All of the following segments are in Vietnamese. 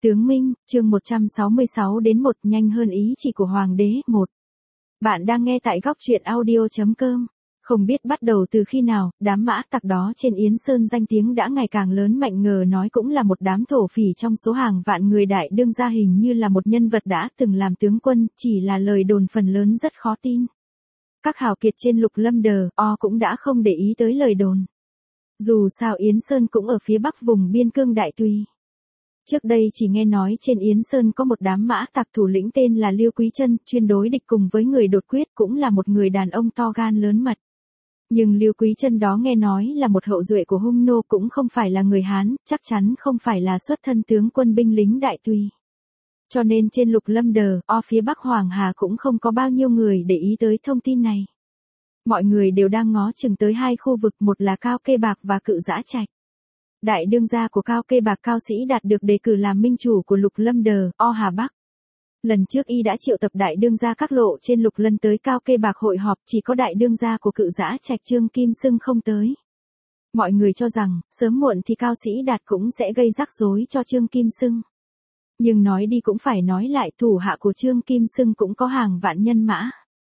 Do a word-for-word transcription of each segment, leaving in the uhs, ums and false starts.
Tướng Minh, chương một trăm sáu mươi sáu đến một nhanh hơn ý chỉ của Hoàng đế, một. Bạn đang nghe tại góc truyện audio chấm com. Không biết bắt đầu từ khi nào, đám mã tặc đó trên Yến Sơn danh tiếng đã ngày càng lớn mạnh, ngờ nói cũng là một đám thổ phỉ trong số hàng vạn người đại đương gia, hình như là một nhân vật đã từng làm tướng quân, chỉ là lời đồn phần lớn rất khó tin. Các hào kiệt trên Lục Lâm Đờ, o cũng đã không để ý tới lời đồn. Dù sao Yến Sơn cũng ở phía bắc vùng biên cương Đại Tùy. Trước đây chỉ nghe nói trên Yến Sơn có một đám mã tặc thủ lĩnh tên là Liêu Quý Chân, chuyên đối địch cùng với người đột quyết, cũng là một người đàn ông to gan lớn mật. Nhưng Liêu Quý Chân đó nghe nói là một hậu duệ của Hung Nô, cũng không phải là người Hán, chắc chắn không phải là xuất thân tướng quân binh lính Đại Tùy. Cho nên trên Lục Lâm Đờ, o phía bắc Hoàng Hà cũng không có bao nhiêu người để ý tới thông tin này. Mọi người đều đang ngó chừng tới hai khu vực, một là Cao Kê Bạc và Cự Dã Trạch. Đại đương gia của Cao Kê Bạc Cao Sĩ Đạt được đề cử làm minh chủ của Lục Lâm Đờ, o Hà Bắc. Lần trước y đã triệu tập đại đương gia các lộ trên Lục Lân tới Cao Kê Bạc hội họp, chỉ có đại đương gia của Cự Dã Trạch Trương Kim Sưng không tới. Mọi người cho rằng, sớm muộn thì Cao Sĩ Đạt cũng sẽ gây rắc rối cho Trương Kim Sưng. Nhưng nói đi cũng phải nói lại, thủ hạ của Trương Kim Sưng cũng có hàng vạn nhân mã.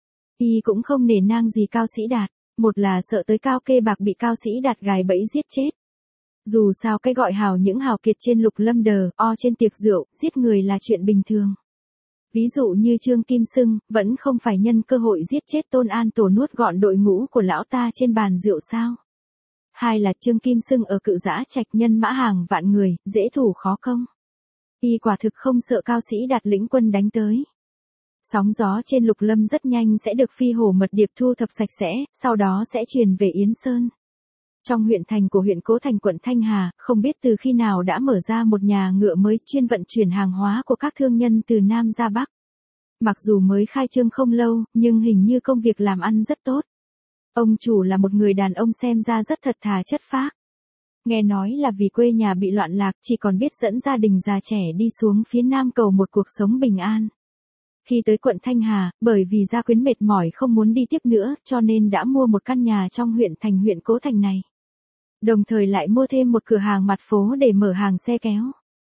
Y cũng không nể nang gì Cao Sĩ Đạt, một là sợ tới Cao Kê Bạc bị Cao Sĩ Đạt gài bẫy giết chết. Dù sao cái gọi hào những hào kiệt trên Lục Lâm Đờ, o trên tiệc rượu, giết người là chuyện bình thường. Ví dụ như Trương Kim Sưng, vẫn không phải nhân cơ hội giết chết Tôn An Tổ nuốt gọn đội ngũ của lão ta trên bàn rượu sao? Hai là Trương Kim Sưng ở Cự Dã Trạch nhân mã hàng vạn người, dễ thủ khó công. Y quả thực không sợ Cao Sĩ Đạt lĩnh quân đánh tới. Sóng gió trên Lục Lâm rất nhanh sẽ được Phi Hổ Mật Điệp thu thập sạch sẽ, sau đó sẽ truyền về Yến Sơn. Trong huyện thành của huyện Cố Thành quận Thanh Hà, không biết từ khi nào đã mở ra một nhà ngựa mới chuyên vận chuyển hàng hóa của các thương nhân từ Nam ra Bắc. Mặc dù mới khai trương không lâu, nhưng hình như công việc làm ăn rất tốt. Ông chủ là một người đàn ông xem ra rất thật thà chất phác. Nghe nói là vì quê nhà bị loạn lạc, chỉ còn biết dẫn gia đình già trẻ đi xuống phía Nam cầu một cuộc sống bình an. Khi tới quận Thanh Hà, bởi vì gia quyến mệt mỏi không muốn đi tiếp nữa, cho nên đã mua một căn nhà trong huyện thành huyện Cố Thành này. Đồng thời lại mua thêm một cửa hàng mặt phố để mở hàng xe kéo.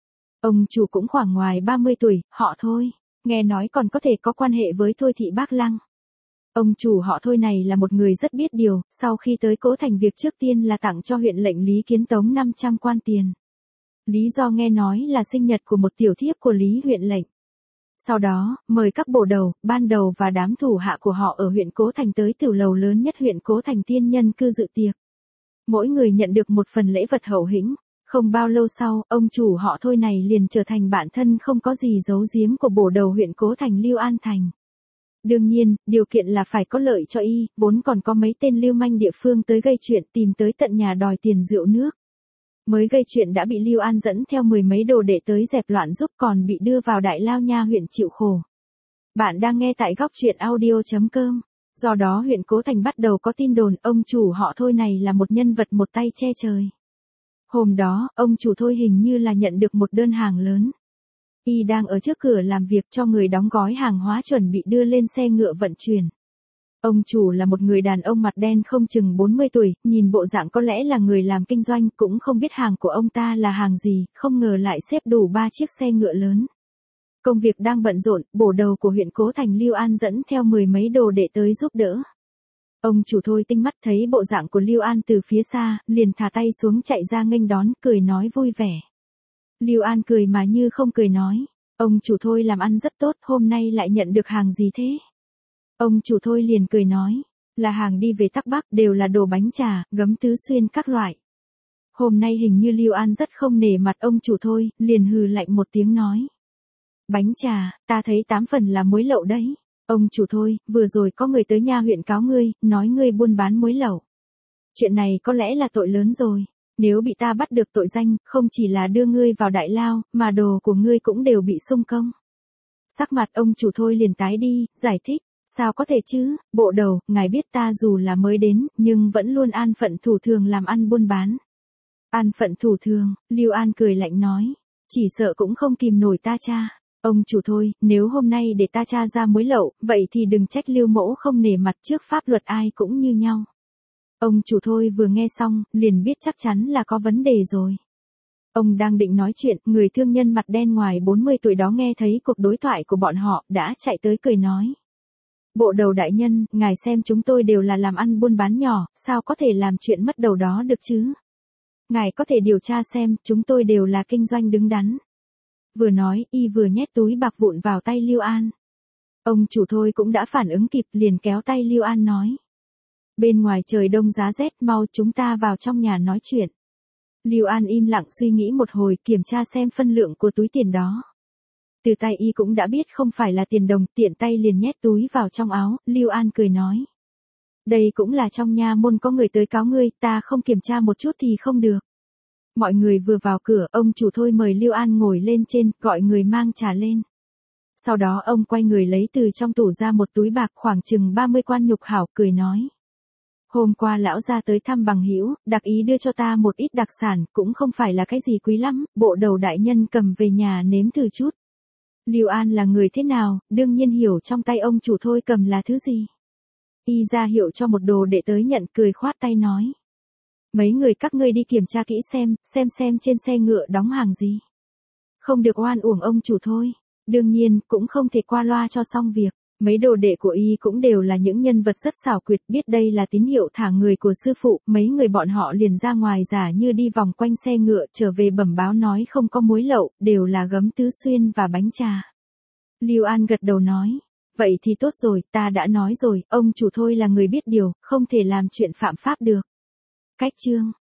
Ông chủ cũng khoảng ngoài ba mươi tuổi, họ Thôi, nghe nói còn có thể có quan hệ với Thôi thị Bác Lăng. Ông chủ họ Thôi này là một người rất biết điều, sau khi tới Cố Thành việc trước tiên là tặng cho huyện lệnh Lý Kiến Tống năm trăm quan tiền. Lý do nghe nói là sinh nhật của một tiểu thiếp của Lý huyện lệnh. Sau đó, mời các bộ đầu, ban đầu và đám thủ hạ của họ ở huyện Cố Thành tới tiểu lầu lớn nhất huyện Cố Thành Tiên Nhân Cư dự tiệc. Mỗi người nhận được một phần lễ vật hậu hĩnh. Không bao lâu sau, ông chủ họ Thôi này liền trở thành bạn thân không có gì giấu giếm của bổ đầu huyện Cố Thành Lưu An Thành. Đương nhiên, điều kiện là phải có lợi cho y, vốn còn có mấy tên lưu manh địa phương tới gây chuyện, tìm tới tận nhà đòi tiền rượu nước. Mới gây chuyện đã bị Lưu An dẫn theo mười mấy đồ đệ tới dẹp loạn giúp, còn bị đưa vào Đại Lao Nha huyện chịu khổ. Bạn đang nghe tại góc truyện audio chấm com. Do đó huyện Cố Thành bắt đầu có tin đồn ông chủ họ Thôi này là một nhân vật một tay che trời. Hôm đó, ông chủ Thôi hình như là nhận được một đơn hàng lớn. Y đang ở trước cửa làm việc cho người đóng gói hàng hóa chuẩn bị đưa lên xe ngựa vận chuyển. Ông chủ là một người đàn ông mặt đen không chừng bốn mươi tuổi, nhìn bộ dạng có lẽ là người làm kinh doanh, cũng không biết hàng của ông ta là hàng gì, không ngờ lại xếp đủ ba chiếc xe ngựa lớn. Công việc đang bận rộn, bổ đầu của huyện Cố Thành Lưu An dẫn theo mười mấy đồ đệ tới giúp đỡ. Ông chủ Thôi tinh mắt thấy bộ dạng của Lưu An từ phía xa, liền thả tay xuống chạy ra nghênh đón, cười nói vui vẻ. Lưu An cười mà như không cười nói, ông chủ Thôi làm ăn rất tốt, hôm nay lại nhận được hàng gì thế? Ông chủ Thôi liền cười nói, là hàng đi về Tắc Bắc, đều là đồ bánh trà, gấm tứ xuyên các loại. Hôm nay hình như Lưu An rất không nể mặt ông chủ Thôi, liền hừ lạnh một tiếng nói. Bánh trà, ta thấy tám phần là muối lậu đấy. Ông chủ Thôi, vừa rồi có người tới nha huyện cáo ngươi, nói ngươi buôn bán muối lậu. Chuyện này có lẽ là tội lớn rồi. Nếu bị ta bắt được tội danh, không chỉ là đưa ngươi vào đại lao, mà đồ của ngươi cũng đều bị xung công. Sắc mặt ông chủ Thôi liền tái đi, giải thích. Sao có thể chứ, bộ đầu, ngài biết ta dù là mới đến, nhưng vẫn luôn an phận thủ thường làm ăn buôn bán. An phận thủ thường, Lưu An cười lạnh nói. Chỉ sợ cũng không kìm nổi ta cha. Ông chủ Thôi, nếu hôm nay để ta tra ra muối lậu, vậy thì đừng trách Lưu mỗ không nể mặt, trước pháp luật ai cũng như nhau. Ông chủ Thôi vừa nghe xong, liền biết chắc chắn là có vấn đề rồi. Ông đang định nói chuyện, người thương nhân mặt đen ngoài bốn mươi tuổi đó nghe thấy cuộc đối thoại của bọn họ, đã chạy tới cười nói. Bộ đầu đại nhân, ngài xem chúng tôi đều là làm ăn buôn bán nhỏ, sao có thể làm chuyện mất đầu đó được chứ? Ngài có thể điều tra xem, chúng tôi đều là kinh doanh đứng đắn. Vừa nói, y vừa nhét túi bạc vụn vào tay Lưu An. Ông chủ thôi cũng đã phản ứng kịp, liền kéo tay Lưu An nói. Bên ngoài trời đông giá rét, mau chúng ta vào trong nhà nói chuyện. Lưu An im lặng suy nghĩ một hồi, kiểm tra xem phân lượng của túi tiền đó. Từ tay y cũng đã biết không phải là tiền đồng, tiện tay liền nhét túi vào trong áo, Lưu An cười nói. Đây cũng là trong nha môn có người tới cáo ngươi, ta không kiểm tra một chút thì không được. Mọi người vừa vào cửa, ông chủ thôi mời Lưu An ngồi lên trên, gọi người mang trà lên. Sau đó ông quay người lấy từ trong tủ ra một túi bạc khoảng chừng ba mươi quan nhục hảo, cười nói. Hôm qua lão gia tới thăm bằng hữu, đặc ý đưa cho ta một ít đặc sản, cũng không phải là cái gì quý lắm, bộ đầu đại nhân cầm về nhà nếm thử chút. Lưu An là người thế nào, đương nhiên hiểu trong tay ông chủ thôi cầm là thứ gì. Y ra hiệu cho một đồ đệ tới nhận, cười khoát tay nói. Mấy người các ngươi đi kiểm tra kỹ xem, xem xem trên xe ngựa đóng hàng gì. Không được oan uổng ông chủ thôi, đương nhiên cũng không thể qua loa cho xong việc. Mấy đồ đệ của y cũng đều là những nhân vật rất xảo quyệt, biết đây là tín hiệu thả người của sư phụ, mấy người bọn họ liền ra ngoài giả như đi vòng quanh xe ngựa, trở về bẩm báo nói không có muối lậu, đều là gấm tứ xuyên và bánh trà. Lưu An gật đầu nói, vậy thì tốt rồi, ta đã nói rồi, ông chủ thôi là người biết điều, không thể làm chuyện phạm pháp được. Cách chương